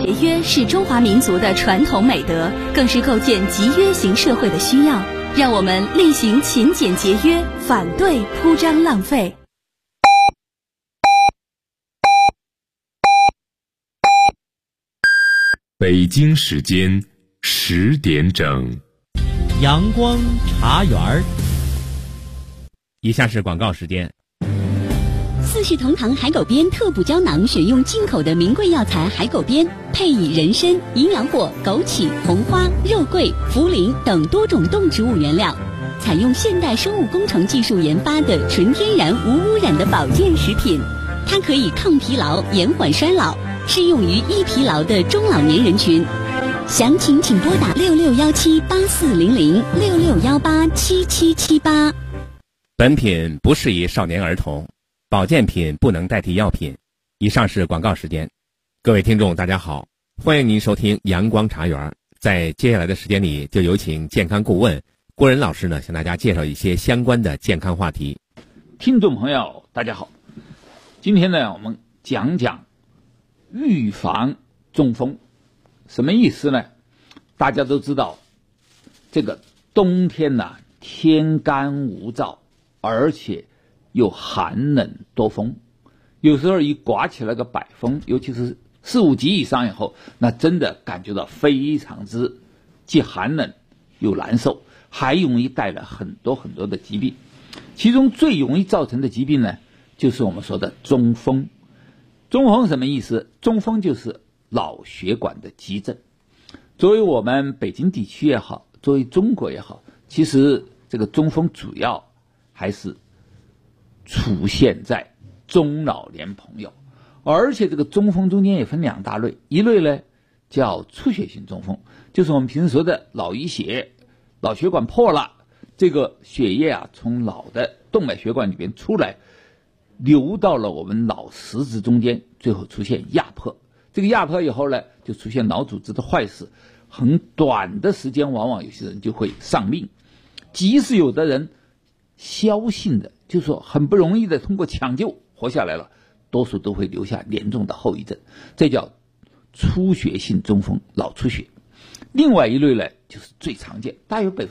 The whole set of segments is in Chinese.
节约是中华民族的传统美德，更是构建集约型社会的需要。让我们力行勤俭节约，反对铺张浪费。 北京时间10点整， 阳光茶园。以下是广告时间。 四世同堂海狗鞭特补胶囊选用进口的名贵药材海狗鞭，配以人参、营养果、枸杞、红花、肉桂、茯苓等多种动植物原料，采用现代生物工程技术研发的纯天然无污染的保健食品。它可以抗疲劳、延缓衰老，适用于易疲劳的中老年人群。详情请拨打6617840066187778。 本品不适宜少年儿童，保健品不能代替药品。以上是广告时间。各位听众大家好，欢迎您收听阳光茶园。在接下来的时间里，就有请健康顾问郭仁老师呢，向大家介绍一些相关的健康话题。 听众朋友大家好，今天呢我们讲讲预防中风。什么意思呢？大家都知道这个冬天呢，天干物燥，而且又寒冷多风，有时候一刮起来个百风，尤其是4、5级以上以后，那真的感觉到非常之既寒冷又难受，还容易带来很多很多的疾病。其中最容易造成的疾病呢，就是我们说的中风。中风什么意思？中风就是脑血管的急症。作为我们北京地区也好，作为中国也好，其实这个中风主要还是出现在中老年朋友，而且这个中风中间也分2大类，一类呢叫出血性中风，就是我们平时说的脑溢血，脑血管破了，这个血液啊从脑的动脉血管里边出来，流到了我们脑实质中间，最后出现压迫。这个压迫以后呢，就出现脑组织的坏死，很短的时间往往有些人就会丧命。即使有的人侥幸的，就是说很不容易的通过抢救活下来了，多数都会留下严重的后遗症，这叫出血性中风，脑出血。另外一类呢，就是最常见，大约有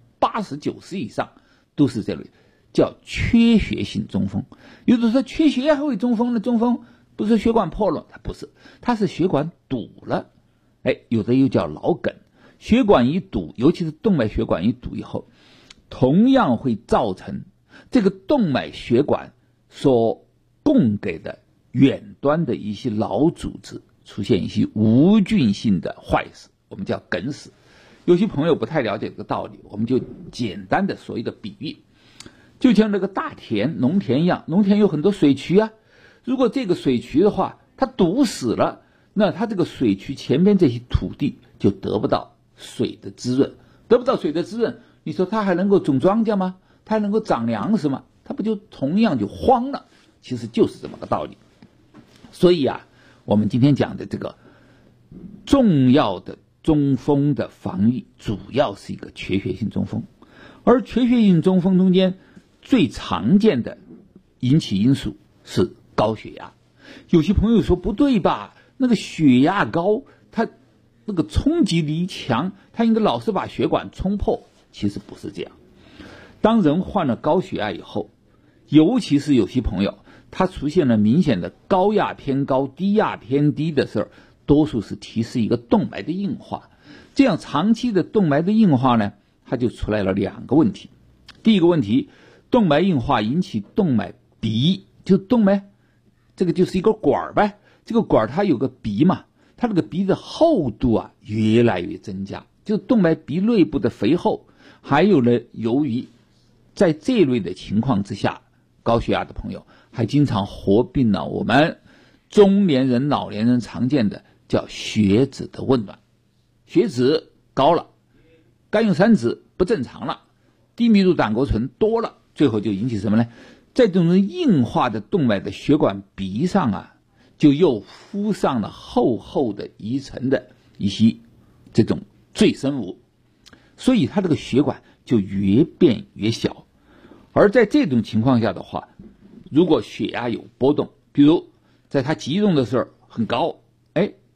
80%、90%以上都是这类，叫缺血性中风。有的说缺血还会中风呢？中风不是血管破了？它不是，它是血管堵了。有的又叫脑梗。血管一堵，尤其是动脉血管一堵以后，同样会造成这个动脉血管所供给的远端的一些脑组织出现一些无菌性的坏死，我们叫梗死。有些朋友不太了解这个道理，我们就简单的说一个比喻，就像那个大田、农田一样，农田有很多水渠啊，如果这个水渠的话它堵死了，那它这个水渠前边这些土地就得不到水的滋润，得不到水的滋润，你说它还能够种庄稼吗？它还能够长粮食吗？它不就同样就荒了？其实就是这么个道理。所以啊，我们今天讲的这个重要的中风的防御，主要是一个缺血性中风。而缺血性中风中间最常见的引起因素是高血压。有些朋友说不对吧，那个血压高，它那个冲击力强，它应该老是把血管冲破。其实不是这样。当人患了高血压以后，尤其是有些朋友他出现了明显的高压偏高、低压偏低的事儿，多数是提示一个动脉的硬化。这样长期的动脉的硬化呢，它就出来了2个问题。第一个问题，动脉硬化引起动脉壁，就动脉这个就是一个管呗，这个管它有个壁嘛，它这个壁的厚度啊越来越增加，就动脉壁内部的肥厚。还有呢，由于在这类的情况之下，高血压的朋友还经常合并了我们中年人、老年人常见的叫血脂的紊乱，血脂高了，甘油三酯不正常了，低密度胆固醇多了，最后就引起什么呢？在这种硬化的动脉的血管壁上啊，就又敷上了厚厚的一层的一些这种赘生物，所以它这个血管就越变越小。而在这种情况下的话，如果血压有波动，比如在它激动的时候很高，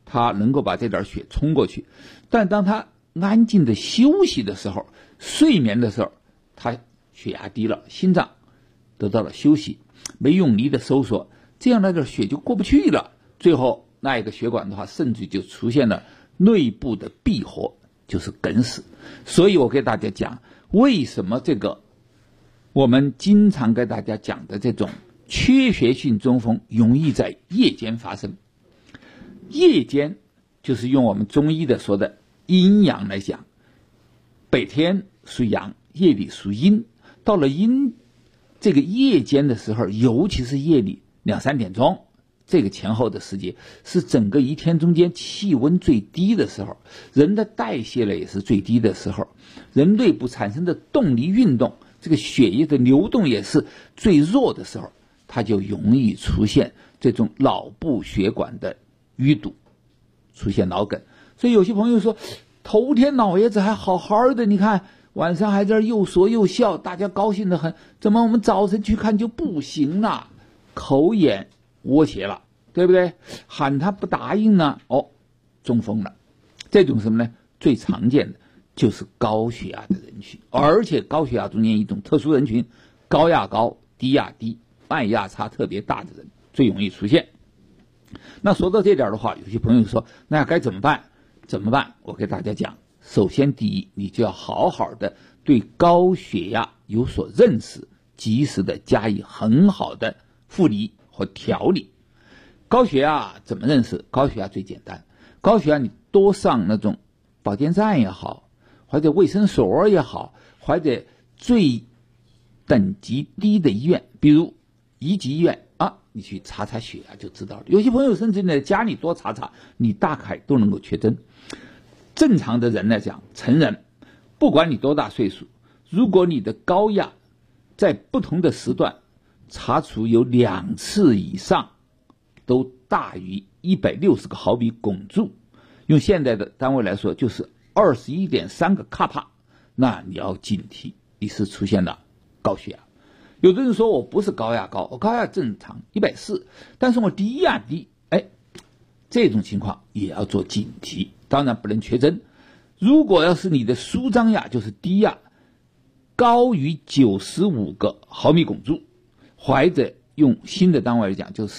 他能够把这点血冲过去。但当他安静的休息的时候，睡眠的时候，他血压低了，心脏得到了休息，没用力的收缩，这样那点血就过不去了，最后那一个血管的话，甚至就出现了内部的闭合，就是梗死。所以我给大家讲，为什么这个我们经常给大家讲的这种缺血性中风容易在夜间发生。夜间就是用我们中医的说的阴阳来讲，白天属阳，夜里属阴。到了这个夜间的时候，尤其是夜里2、3点钟，这个前后的时间是整个一天中间气温最低的时候，人的代谢呢也是最低的时候，人内部产生的动力运动，这个血液的流动也是最弱的时候，它就容易出现这种脑部血管的淤堵，出现脑梗。所以有些朋友说，头天老爷子还好好的，你看晚上还在又说又笑，大家高兴得很，怎么我们早晨去看就不行了，口眼窝斜了，对不对？喊他不答应呢，中风了。这种什么呢？最常见的就是高血压的人群，而且高血压中间一种特殊人群，高压高、低压低、脉压差特别大的人最容易出现。那说到这点的话，有些朋友说，那该怎么办？怎么办？我给大家讲，首先第一，你就要好好的对高血压有所认识，及时的加以很好的护理和调理。高血压怎么认识？高血压最简单，高血压你多上那种保健站也好，或者卫生所也好，或者最等级低的医院，比如1级医院你去查查血压就知道了。有些朋友甚至在家里多查查，你大概都能够确诊。正常的人来讲，成人不管你多大岁数，如果你的高压在不同的时段查出有2次以上都大于160个毫米汞柱，用现在的单位来说就是 21.3 个卡帕，那你要警惕，你是出现了高血压。有的人说我不是高压高，我高压正常140，但是我低压低，这种情况也要做警惕，当然不能确诊。如果要是你的舒张压，就是低压高于95个毫米汞柱，或者用新的单位来讲就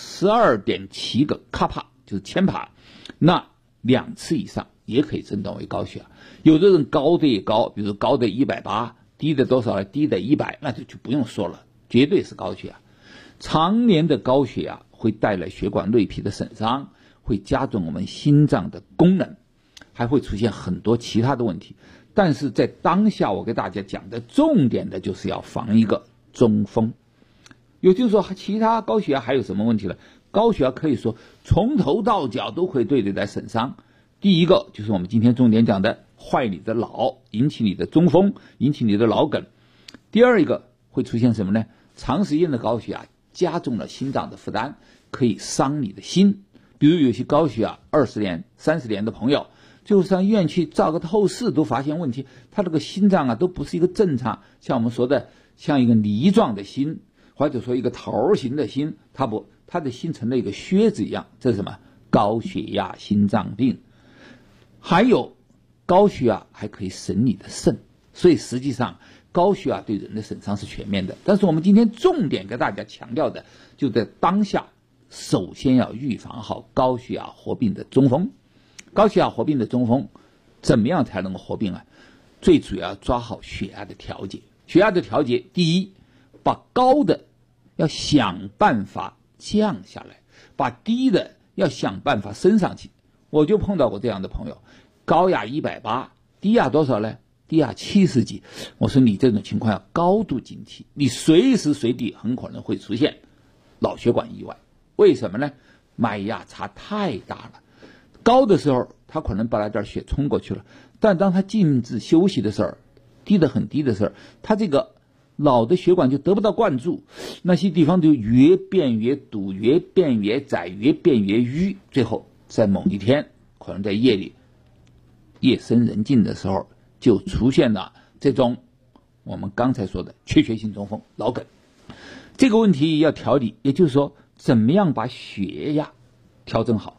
12.7 个卡帕，就是千帕，那2次以上也可以诊断为高血压。有的人高的也高，比如高的180，低的多少呢？低的100，那就不用说了，绝对是高血压。常年的高血压会带来血管内皮的损伤，会加重我们心脏的功能，还会出现很多其他的问题。但是在当下我给大家讲的重点的就是要防一个中风。有就是说其他高血压还有什么问题呢？高血压可以说从头到脚都会对你来损伤。第一个就是我们今天重点讲的坏你的脑，引起你的中风，引起你的脑梗。第二一个会出现什么呢？长时间的高血压加重了心脏的负担，可以伤你的心。比如有些高血压20年、30年的朋友，最后上医院去照个透视都发现问题，他这个心脏都不是一个正常，像我们说的像一个梨状的心，或者说一个头形的心，它的心成了一个靴子一样，这是什么？高血压心脏病。还有高血压还可以损你的肾，所以实际上高血压对人的损伤是全面的。但是我们今天重点给大家强调的，就在当下首先要预防好高血压合并的中风。高血压合并的中风怎么样才能够合并啊？最主要抓好血压的调节。血压的调节，第一，把高的要想办法降下来，把低的要想办法升上去。我就碰到过这样的朋友，高压180，低压多少呢？低压70几。我说你这种情况要高度警惕，你随时随地很可能会出现脑血管意外。为什么呢？脉压差太大了，高的时候他可能把那点血冲过去了，但当他静止休息的时候，低得很低的时候，他这个脑的血管就得不到灌注，那些地方就越变越堵，越变越窄，越变越淤，最后在某一天可能在夜里夜深人静的时候就出现了这种我们刚才说的缺血性中风、脑梗。这个问题要调理，也就是说怎么样把血压调整好。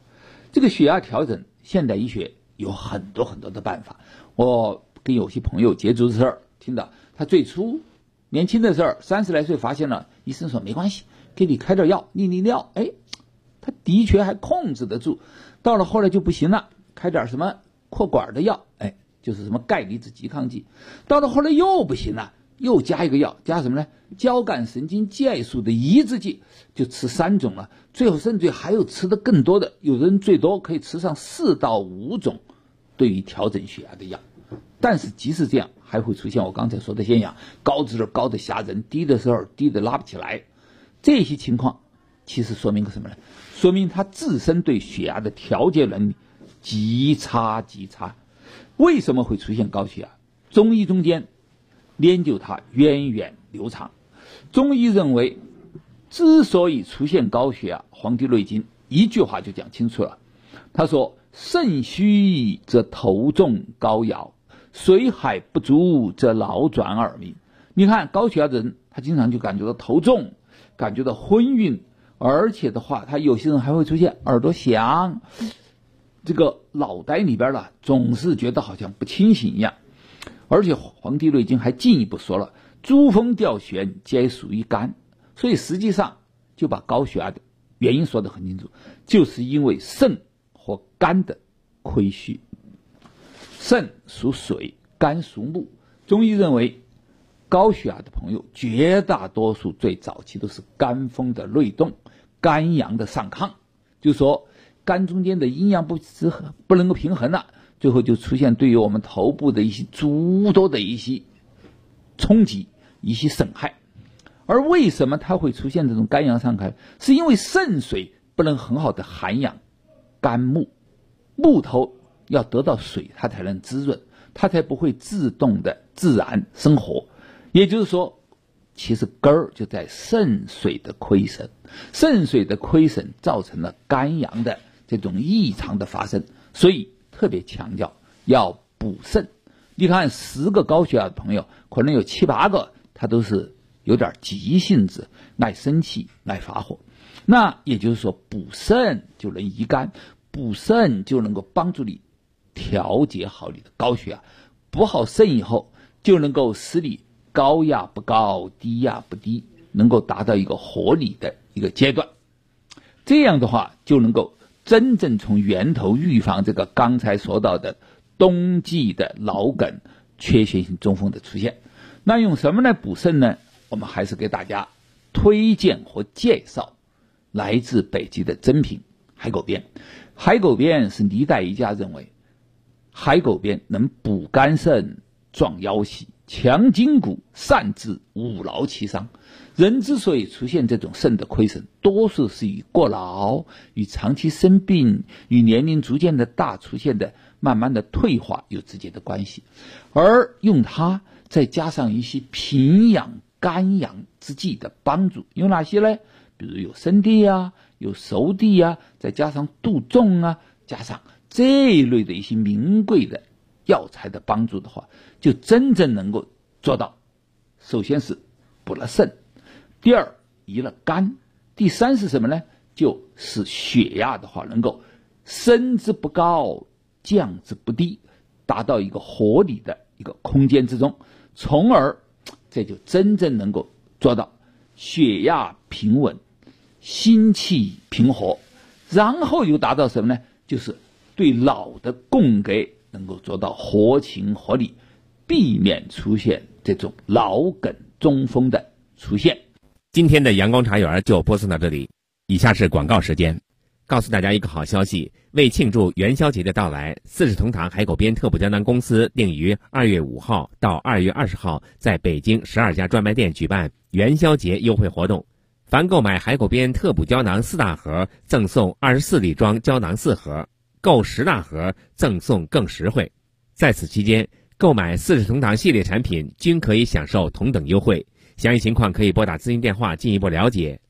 这个血压调整，现代医学有很多很多的办法。我跟有些朋友接触的时候听到，他最初年轻的时候30来岁发现了，医生说没关系，给你开点药利尿，他的确还控制得住。到了后来就不行了，开点什么扩管的药，就是什么钙离子拮抗剂。到了后来又不行了，又加一个药，加什么呢？交感神经介素的抑制剂，就吃3种了。最后甚至还有吃的更多的，有人最多可以吃上4到5种对于调整血压的药。但是即使这样，还会出现我刚才说的现象，高值高的吓人，低的时候低的拉不起来。这些情况其实说明个什么呢？说明他自身对血压的调节能力极差。为什么会出现高血压？中医中间研究它源远流长。中医认为，之所以出现高血压，《黄帝内经》一句话就讲清楚了。他说：肾虚则头重高摇，水海不足则劳转耳鸣。你看高血压的人，他经常就感觉到头重，感觉到昏晕，而且的话，他有些人还会出现耳朵响，这个脑袋里边总是觉得好像不清醒一样。而且《黄帝内经》还进一步说了，诸风调旋皆属于肝。所以实际上就把高血压的原因说得很清楚，就是因为肾和肝的亏虚。肾属水，肝属木。中医认为，高血压的朋友绝大多数最早期都是肝风的内动，肝阳的上亢，就说肝中间的阴阳不能够平衡了，最后就出现对于我们头部的一些诸多的一些冲击、一些损害。而为什么它会出现这种肝阳上亢？是因为肾水不能很好的涵养肝木，木头要得到水它才能滋润，它才不会自动的自然生活。也就是说，其实根儿就在肾水的亏损，肾水的亏损造成了肝阳的这种异常的发生，所以特别强调要补肾。你看10个高血压的朋友，可能有7、8个他都是有点急性子，爱生气，爱发火。那也就是说，补肾就能益肝，补肾就能够帮助你调节好你的高血压。补好肾以后，就能够使你高压不高，低压不低，能够达到一个合理的一个阶段。这样的话，就能够真正从源头预防这个刚才说到的冬季的脑梗、缺血性中风的出现。那用什么来补肾呢？我们还是给大家推荐和介绍来自北极的珍品海狗鞭。海狗鞭是历代医家认为，海狗鞭能补肝肾、壮腰膝、强筋骨、善治五劳七伤。人之所以出现这种肾的亏损，多数是与过劳、与长期生病、与年龄逐渐的大出现的慢慢的退化有直接的关系。而用它再加上一些平养肝阳之剂的帮助，有哪些呢？比如有生地啊，有熟地啊，再加上杜仲啊，加上这一类的一些名贵的药材的帮助的话，就真正能够做到，首先是补了肾，第二益了肝，第三是什么呢？就是血压的话能够升之不高，降之不低，达到一个合理的一个空间之中，从而这就真正能够做到血压平稳，心气平和，然后又达到什么呢？就是对脑的供给能够做到合情合理，避免出现这种脑梗中风的出现。 今天的阳光茶园就播送到这里，以下是广告时间。告诉大家一个好消息，为庆祝元宵节的到来，四世同堂海狗鞭特补胶囊公司定于2月5号到2月20号在北京12家专卖店举办元宵节优惠活动。凡购买海狗鞭特补胶囊4大盒，赠送24粒装胶囊4盒，购10大盒赠送更实惠。在此期间，购买四世同堂系列产品均可以享受同等优惠。详细情况可以拨打咨询电话进一步了解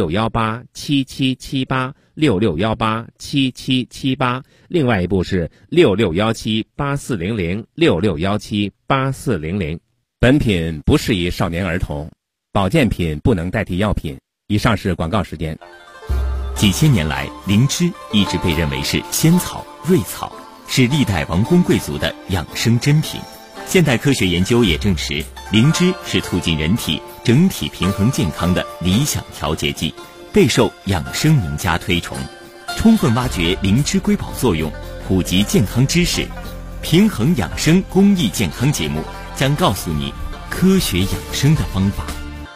，66187778 66187778，另外一部是66178400 66178400。本品不适宜少年儿童，保健品不能代替药品。以上是广告时间。 几千年来，灵芝一直被认为是仙草、瑞草，是历代王公贵族的养生珍品。现代科学研究也证实，灵芝是促进人体整体平衡健康的理想调节剂，备受养生名家推崇。充分挖掘灵芝瑰宝作用，普及健康知识，平衡养生公益健康节目将告诉你科学养生的方法。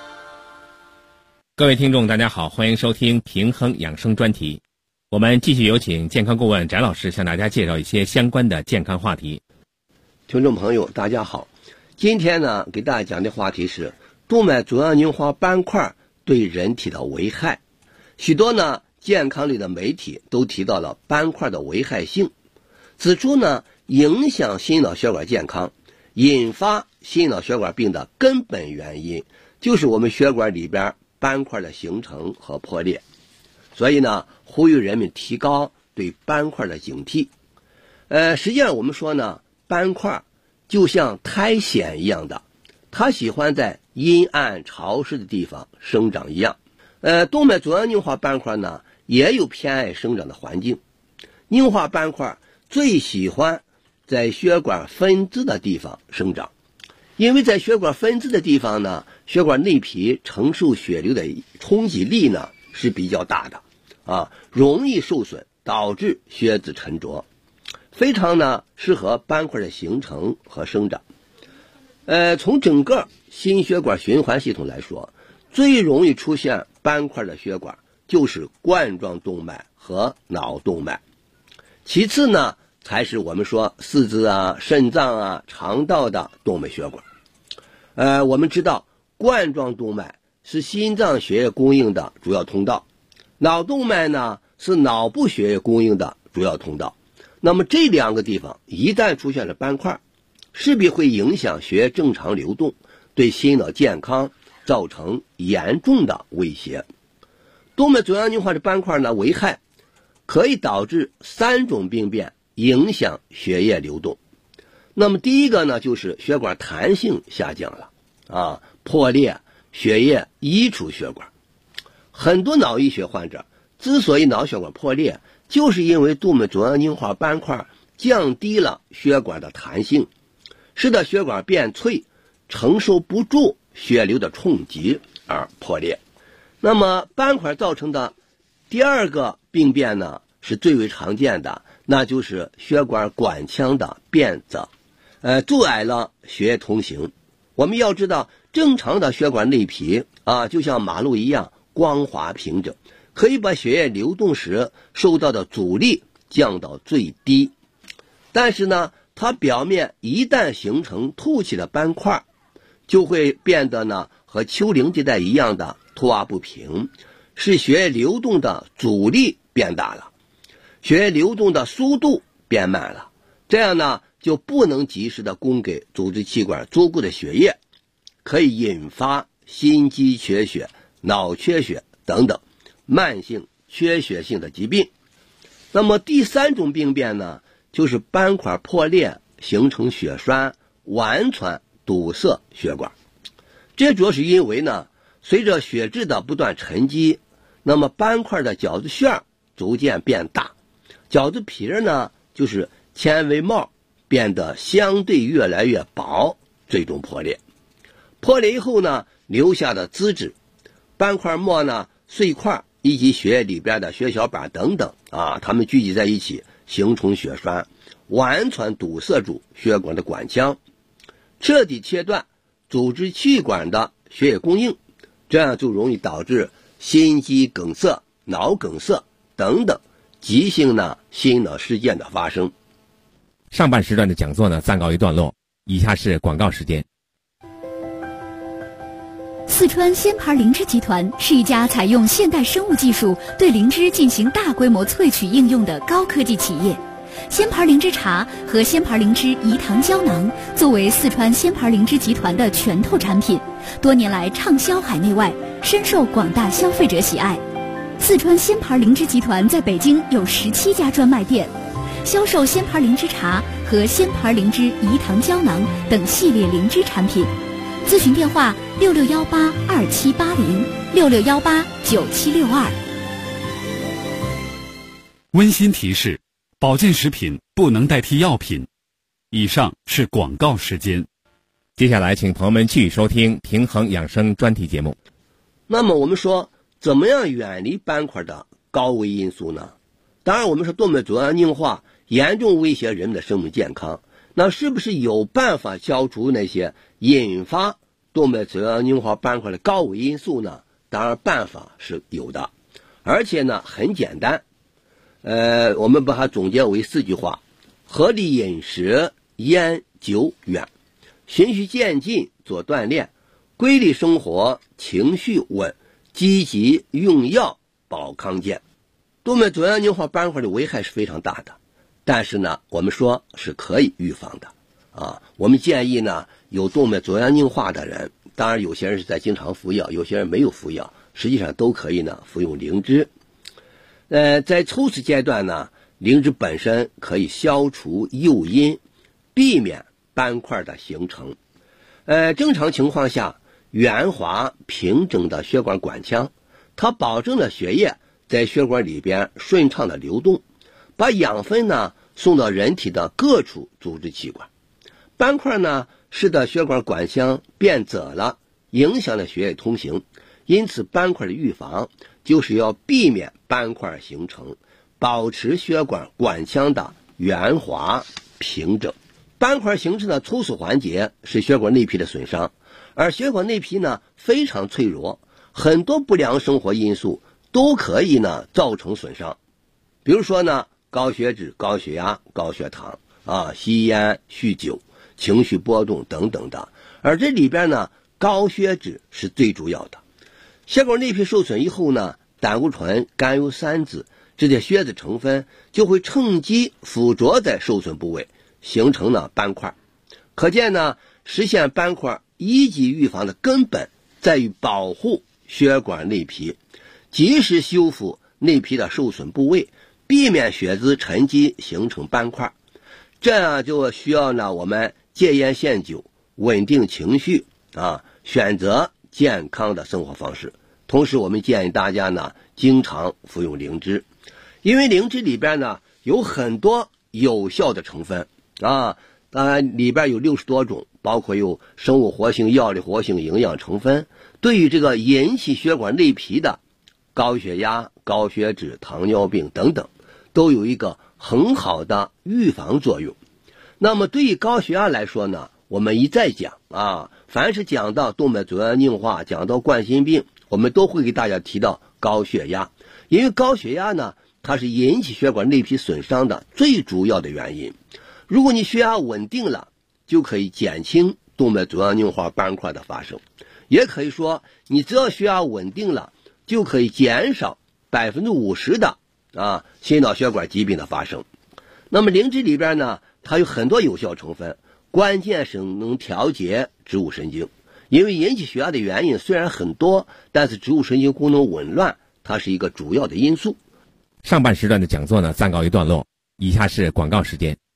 各位听众大家好，欢迎收听平衡养生专题。我们继续有请健康顾问翟老师向大家介绍一些相关的健康话题。 听众朋友大家好，今天呢给大家讲的话题是动脉粥样凝化斑块对人体的危害。许多呢健康类的媒体都提到了斑块的危害性，指出呢影响心脑血管健康，引发心脑血管病的根本原因就是我们血管里边斑块的形成和破裂。所以呢呼吁人们提高对斑块的警惕。实际上我们说呢，斑块就像苔藓一样的，它喜欢在阴暗潮湿的地方生长一样。动脉粥样凝化斑块呢也有偏爱生长的环境。凝化斑块最喜欢在血管分支的地方生长，因为在血管分支的地方呢，血管内皮承受血流的冲击力呢是比较大的容易受损，导致血脂沉着，非常呢适合斑块的形成和生长。从整个心血管循环系统来说，最容易出现斑块的血管就是冠状动脉和脑动脉，其次呢才是我们说四肢啊、肾脏啊、肠道的动脉血管。我们知道冠状动脉是心脏血液供应的主要通道，脑动脉呢是脑部血液供应的主要通道。那么这两个地方一旦出现了斑块，势必会影响血液正常流动，对心脑健康造成严重的威胁。动脉粥样凝化的斑块呢，危害可以导致3种病变，影响血液流动。那么第一个呢，就是血管弹性下降了破裂，血液溢出血管。很多脑溢血患者之所以脑血管破裂，就是因为动脉粥样凝化斑块降低了血管的弹性，使得血管变脆，承受不住血流的冲击而破裂。那么斑块造成的第二个病变呢，是最为常见的，那就是血管管腔的变窄，阻碍了血液通行。我们要知道，正常的血管内皮就像马路一样光滑平整，可以把血液流动时受到的阻力降到最低。但是呢，它表面一旦形成凸起的斑块，就会变得呢和丘陵地带一样的凸凹不平，使血液流动的阻力变大了，血液流动的速度变慢了，这样呢就不能及时的供给组织器官足够的血液，可以引发心肌缺血、脑缺血等等慢性缺血性的疾病。那么第3种病变呢，就是斑块破裂形成血栓，完全堵塞血管。这主要是因为呢，随着血质的不断沉积，那么斑块的角质馅逐渐变大，角质皮呢就是纤维帽变得相对越来越薄，最终破裂。破裂以后呢，留下的脂质、斑块膜呢、碎块以及血液里边的血小板等等它们聚集在一起，形成血栓，完全堵塞住血管的管腔，彻底切断组织气管的血液供应，这样就容易导致心肌梗塞、脑梗塞等等急性的心脑事件的发生。 上半时段的讲座呢暂告一段落，以下是广告时间。 四川仙牌灵芝集团是一家采用现代生物技术对灵芝进行大规模萃取应用的高科技企业。仙牌灵芝茶和仙牌灵芝饴糖胶囊作为四川仙牌灵芝集团的拳头产品，多年来畅销海内外，深受广大消费者喜爱。四川仙牌灵芝集团在北京有17家专卖店，销售仙牌灵芝茶和仙牌灵芝饴糖胶囊等系列灵芝产品。咨询电话66182780，66189762。 温馨提示：保健食品不能代替药品。以上是广告时间。 接下来请朋友们继续收听平衡养生专题节目。 那么我们说怎么样远离斑块的高危因素呢？当然我们说动脉粥样硬化严重威胁人们的生命健康，那是不是有办法消除那些引发动脉粥样硬化斑块的高危因素呢？当然办法是有的，而且呢很简单。我们把它总结为4句话：合理饮食，烟酒远，循序渐进做锻炼，规律生活，情绪稳，积极用药保康健。动脉粥样硬化斑块的危害是非常大的，但是呢我们说是可以预防的我们建议呢有动脉粥样硬化的人，当然有些人是在经常服药，有些人没有服药，实际上都可以呢服用灵芝。在初始阶段呢，灵芝本身可以消除诱因，避免斑块的形成。正常情况下，圆滑平整的血管管腔，它保证了血液在血管里边顺畅的流动，把养分呢送到人体的各处组织器官。斑块呢使得血管管腔变窄了，影响了血液通行，因此斑块的预防就是要避免斑块形成，保持血管管腔的圆滑平整。斑块形成的初始环节是血管内皮的损伤，而血管内皮呢非常脆弱，很多不良生活因素都可以呢造成损伤。比如说呢高血脂、高血压、高血糖吸烟、酗酒、情绪波动等等的。而这里边呢高血脂是最主要的。血管内皮受损以后呢，胆固醇、甘油三酯这些血脂成分就会趁机附着在受损部位，形成了斑块。可见呢，实现斑块一级预防的根本在于保护血管内皮，及时修复内皮的受损部位，避免血脂沉积形成斑块。这样就需要呢我们戒烟限酒，稳定情绪选择健康的生活方式。同时我们建议大家呢经常服用灵芝，因为灵芝里边呢有很多有效的成分当然里边有60多种，包括有生物活性、药理活性、营养成分，对于这个引起血管内皮的高血压、高血脂、糖尿病等等都有一个很好的预防作用。那么对于高血压来说呢，我们一再讲凡是讲到动脉粥样硬化，讲到冠心病，我们都会给大家提到高血压。因为高血压呢它是引起血管内皮损伤的最主要的原因。如果你血压稳定了，就可以减轻动脉粥样硬化斑块的发生。也可以说你只要血压稳定了，就可以减少50%的心脑血管疾病的发生。那么灵芝里边呢它有很多有效成分，关键是能调节植物神经。因为引起血压的原因虽然很多，但是植物神经功能紊乱它是一个主要的因素。 上半时段的讲座呢暂告一段落，以下是广告时间。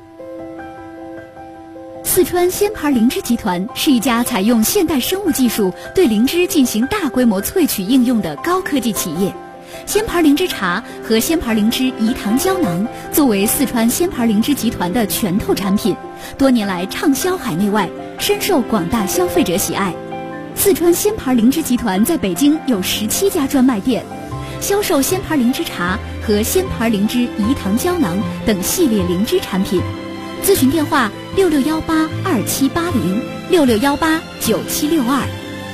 四川仙牌灵芝集团是一家采用现代生物技术对灵芝进行大规模萃取应用的高科技企业。仙牌灵芝茶和仙牌灵芝饴糖胶囊作为四川仙牌灵芝集团的拳头产品，多年来畅销海内外，深受广大消费者喜爱。四川仙牌灵芝集团在北京有17家专卖店，销售仙牌灵芝茶和仙牌灵芝饴糖胶囊等系列灵芝产品。咨询电话66182780，66189762。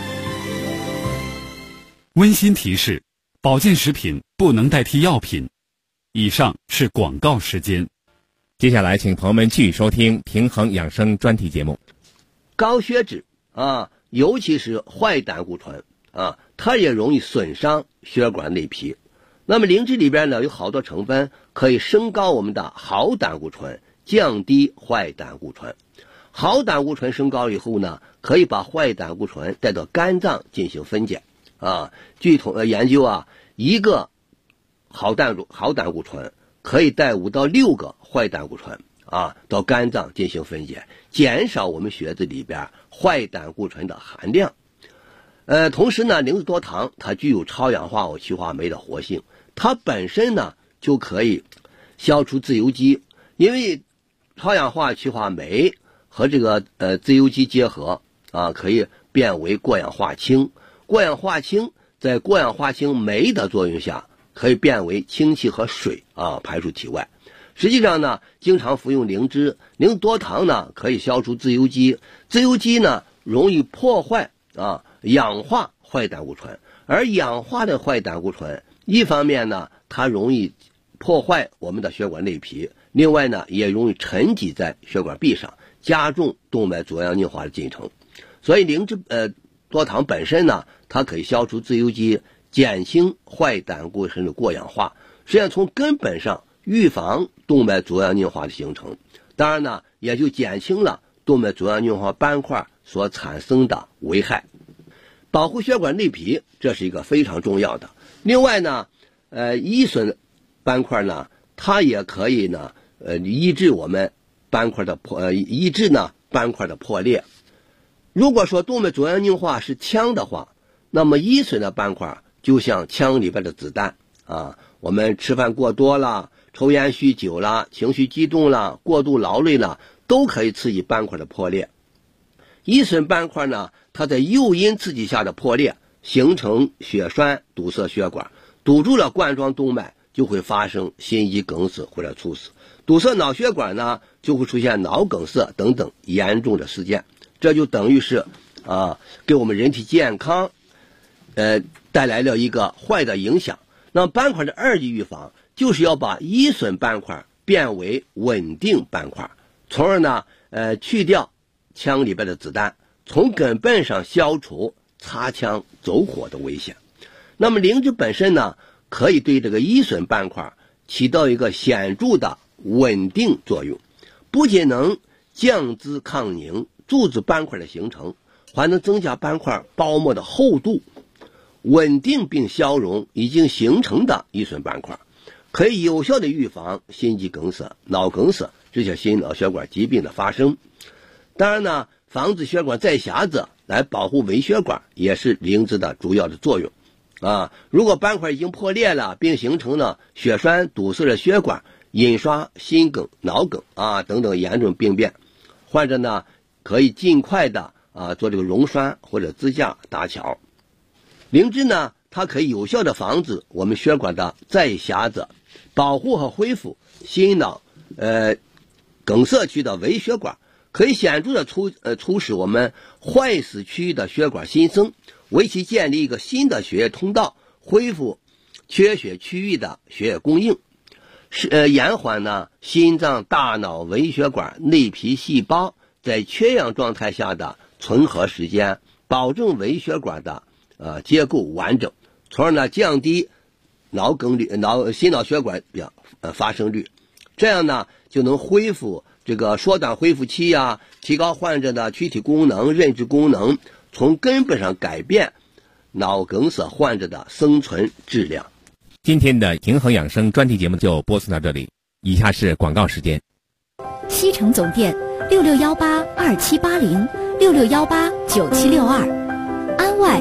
温馨提示：保健食品不能代替药品。以上是广告时间。 接下来请朋友们继续收听平衡养生专题节目。 高血脂尤其是坏胆固醇它也容易损伤血管内皮。那么灵芝里边呢有好多成分可以升高我们的好胆固醇，降低坏胆固醇。好胆固醇升高以后呢，可以把坏胆固醇带到肝脏进行分解据研究一个好胆固醇可以带5到6个坏胆固醇到肝脏进行分解，减少我们血脂里边坏胆固醇的含量。同时呢灵芝多糖它具有超氧化物去化酶的活性，它本身呢就可以消除自由基，因为超氧化去化酶和这个自由基结合可以变为过氧化氢。过氧化氢在过氧化氢酶的作用下，可以变为氢气和水排出体外。实际上呢，经常服用灵芝多糖呢，可以消除自由基。自由基呢，容易破坏氧化坏胆固醇，而氧化的坏胆固醇，一方面呢，它容易破坏我们的血管内皮，另外呢，也容易沉积在血管壁上，加重动脉粥样硬化的进程。所以灵芝多糖本身呢，它可以消除自由基，减轻坏胆固醇的过氧化，实际上从根本上预防动脉粥样硬化的形成。当然呢，也就减轻了动脉粥样硬化斑块所产生的危害。保护血管内皮，这是一个非常重要的。另外呢，依损斑块呢，它也可以呢，抑制我们斑块的斑块的破裂。如果说动脉粥样硬化是枪的话，那么依损的斑块就像枪里边的子弹我们吃饭过多了，抽烟酗酒了，情绪激动了，过度劳累了，都可以刺激斑块的破裂。依损斑块呢，它在诱因刺激下的破裂，形成血栓，堵塞血管，堵住了冠状动脉，就会发生心肌梗死或者猝死。堵塞脑血管呢，就会出现脑梗塞等等严重的事件。这就等于是给我们人体健康带来了一个坏的影响。那斑块的二级预防，就是要把依损斑块变为稳定斑块，从而呢去掉枪里边的子弹，从根本上消除擦枪走火的危险。那么灵芝本身呢，可以对这个依损斑块起到一个显著的稳定作用，不仅能降脂抗凝，阻止斑块的形成，还能增加斑块包膜的厚度，稳定并消融已经形成的依损斑块，可以有效的预防心肌梗塞、脑梗塞这些心脑血管疾病的发生。当然呢，防止血管再狭窄，来保护微血管，也是灵芝的主要的作用如果斑块已经破裂了，并形成了血栓，堵塞了血管，引发心梗、脑梗等等严重病变，患者呢可以尽快的做这个溶栓或者支架搭桥。灵芝呢，它可以有效的防止我们血管的再狭窄，保护和恢复心脑梗塞区的微血管，可以显著的促使我们坏死区域的血管新生，为其建立一个新的血液通道，恢复缺血区域的血液供应，延缓呢心脏、大脑、微血管、内皮细胞在缺氧状态下的存活时间，保证微血管的结构完整，从而呢降低心脑血管发生率，这样呢就能恢复这个缩短恢复期提高患者的躯体功能、认知功能，从根本上改变脑梗塞患者的生存质量。 今天的平衡养生专题节目就播送到这里，以下是广告时间。 西城总店66182780，66189762，安外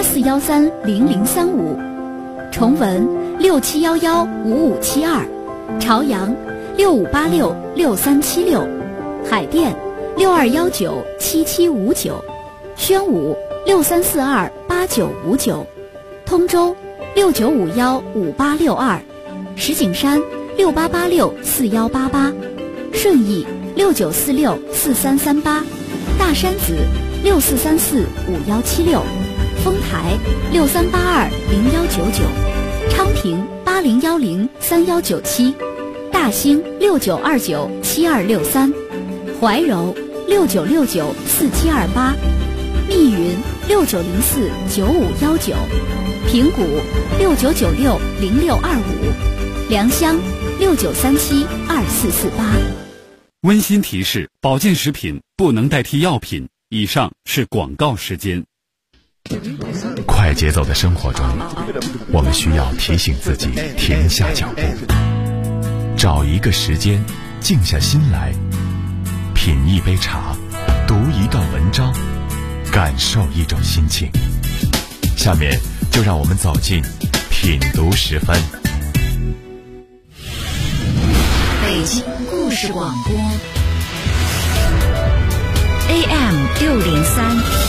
84130035，崇文67115572，朝阳65866376，海淀62197759，宣武63428959，通州69515862，石景山68864188，顺义69464338，大山子64345176，丰台63820199，昌平80103197，大兴69297263，怀柔69694728，密云69049519，平谷69960625，良乡69372448。 温馨提示：保健食品不能代替药品。以上是广告时间。 快节奏的生活中，我们需要提醒自己停下脚步，找一个时间，静下心来，品一杯茶，读一段文章，感受一种心情。下面就让我们走进品读时分。 事广播 AM 603。